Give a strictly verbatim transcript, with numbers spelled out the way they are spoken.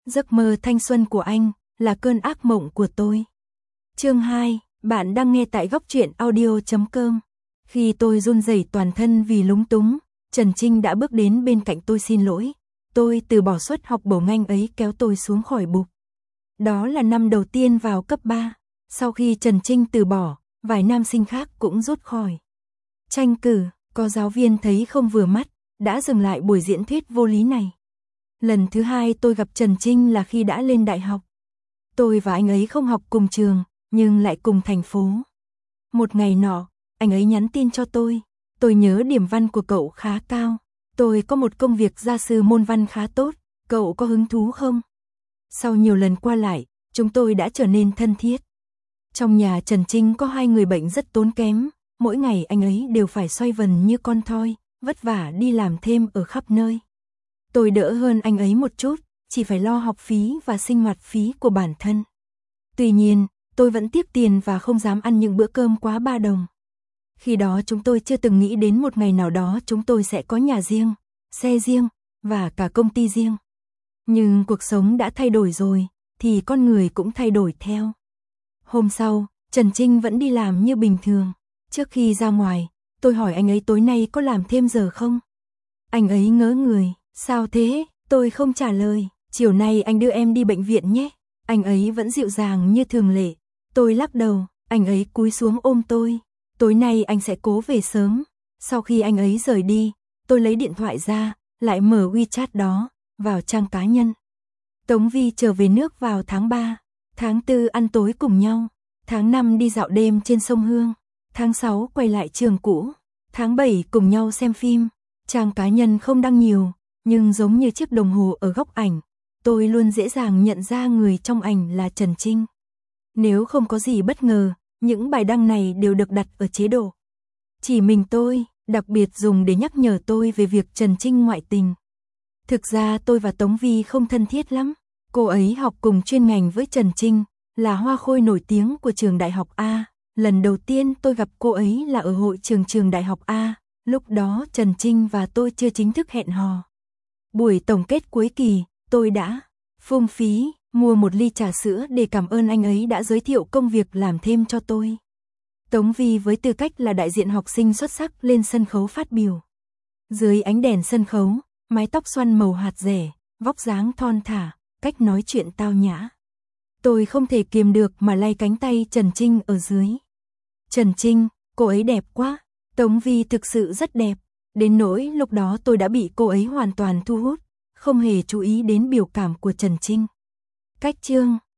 Giấc mơ thanh xuân của anh là cơn ác mộng của tôi. Chương hai, bạn đang nghe tại góc truyện audio chấm com. Khi tôi run rẩy toàn thân vì lúng túng, Trần Trinh đã bước đến bên cạnh tôi xin lỗi. Tôi từ bỏ suất học bổng anh ấy kéo tôi xuống khỏi bục. Đó là năm đầu tiên vào cấp ba. Sau khi Trần Trinh từ bỏ, vài nam sinh khác cũng rút khỏi tranh cử. Có giáo viên thấy không vừa mắt, đã dừng lại buổi diễn thuyết vô lý này. Lần thứ hai tôi gặp Trần Trinh là khi đã lên đại học. Tôi và anh ấy không học cùng trường, nhưng lại cùng thành phố. Một ngày nọ, anh ấy nhắn tin cho tôi. Tôi nhớ điểm văn của cậu khá cao. Tôi có một công việc gia sư môn văn khá tốt, cậu có hứng thú không? Sau nhiều lần qua lại, chúng tôi đã trở nên thân thiết. Trong nhà Trần Trinh có hai người bệnh rất tốn kém, mỗi ngày anh ấy đều phải xoay vần như con thoi, vất vả đi làm thêm ở khắp nơi. Tôi đỡ hơn anh ấy một chút, chỉ phải lo học phí và sinh hoạt phí của bản thân. Tuy nhiên, tôi vẫn tiếc tiền và không dám ăn những bữa cơm quá ba đồng. Khi đó chúng tôi chưa từng nghĩ đến một ngày nào đó chúng tôi sẽ có nhà riêng, xe riêng, và cả công ty riêng. Nhưng cuộc sống đã thay đổi rồi, thì con người cũng thay đổi theo. Hôm sau, Trần Trinh vẫn đi làm như bình thường. Trước khi ra ngoài, tôi hỏi anh ấy tối nay có làm thêm giờ không? Anh ấy ngớ người, sao thế? Tôi không trả lời. Chiều nay anh đưa em đi bệnh viện nhé. Anh ấy vẫn dịu dàng như thường lệ. Tôi lắc đầu, anh ấy cúi xuống ôm tôi. Tối nay anh sẽ cố về sớm. Sau khi anh ấy rời đi, tôi lấy điện thoại ra, lại mở WeChat đó, vào trang cá nhân. Tống Vi trở về nước vào tháng ba. Tháng tư ăn tối cùng nhau. Tháng năm đi dạo đêm trên sông Hương. Tháng sáu quay lại trường cũ. Tháng bảy cùng nhau xem phim. Trang cá nhân không đăng nhiều, nhưng giống như chiếc đồng hồ ở góc ảnh, tôi luôn dễ dàng nhận ra người trong ảnh là Trần Trinh. Nếu không có gì bất ngờ, những bài đăng này đều được đặt ở chế độ chỉ mình tôi, đặc biệt dùng để nhắc nhở tôi về việc Trần Trinh ngoại tình. Thực ra tôi và Tống Vi không thân thiết lắm. Cô ấy học cùng chuyên ngành với Trần Trinh, là hoa khôi nổi tiếng của trường đại học A. Lần đầu tiên tôi gặp cô ấy là ở hội trường trường đại học A. Lúc đó Trần Trinh và tôi chưa chính thức hẹn hò. Buổi tổng kết cuối kỳ, tôi đã phung phí mua một ly trà sữa để cảm ơn anh ấy đã giới thiệu công việc làm thêm cho tôi. Tống Vi với tư cách là đại diện học sinh xuất sắc lên sân khấu phát biểu. Dưới ánh đèn sân khấu, mái tóc xoăn màu hạt rẻ, vóc dáng thon thả, cách nói chuyện tao nhã. Tôi không thể kiềm được mà lay cánh tay Trần Trinh ở dưới. Trần Trinh, cô ấy đẹp quá. Tống Vi thực sự rất đẹp, đến nỗi lúc đó tôi đã bị cô ấy hoàn toàn thu hút, không hề chú ý đến biểu cảm của Trần Trinh. Cách chương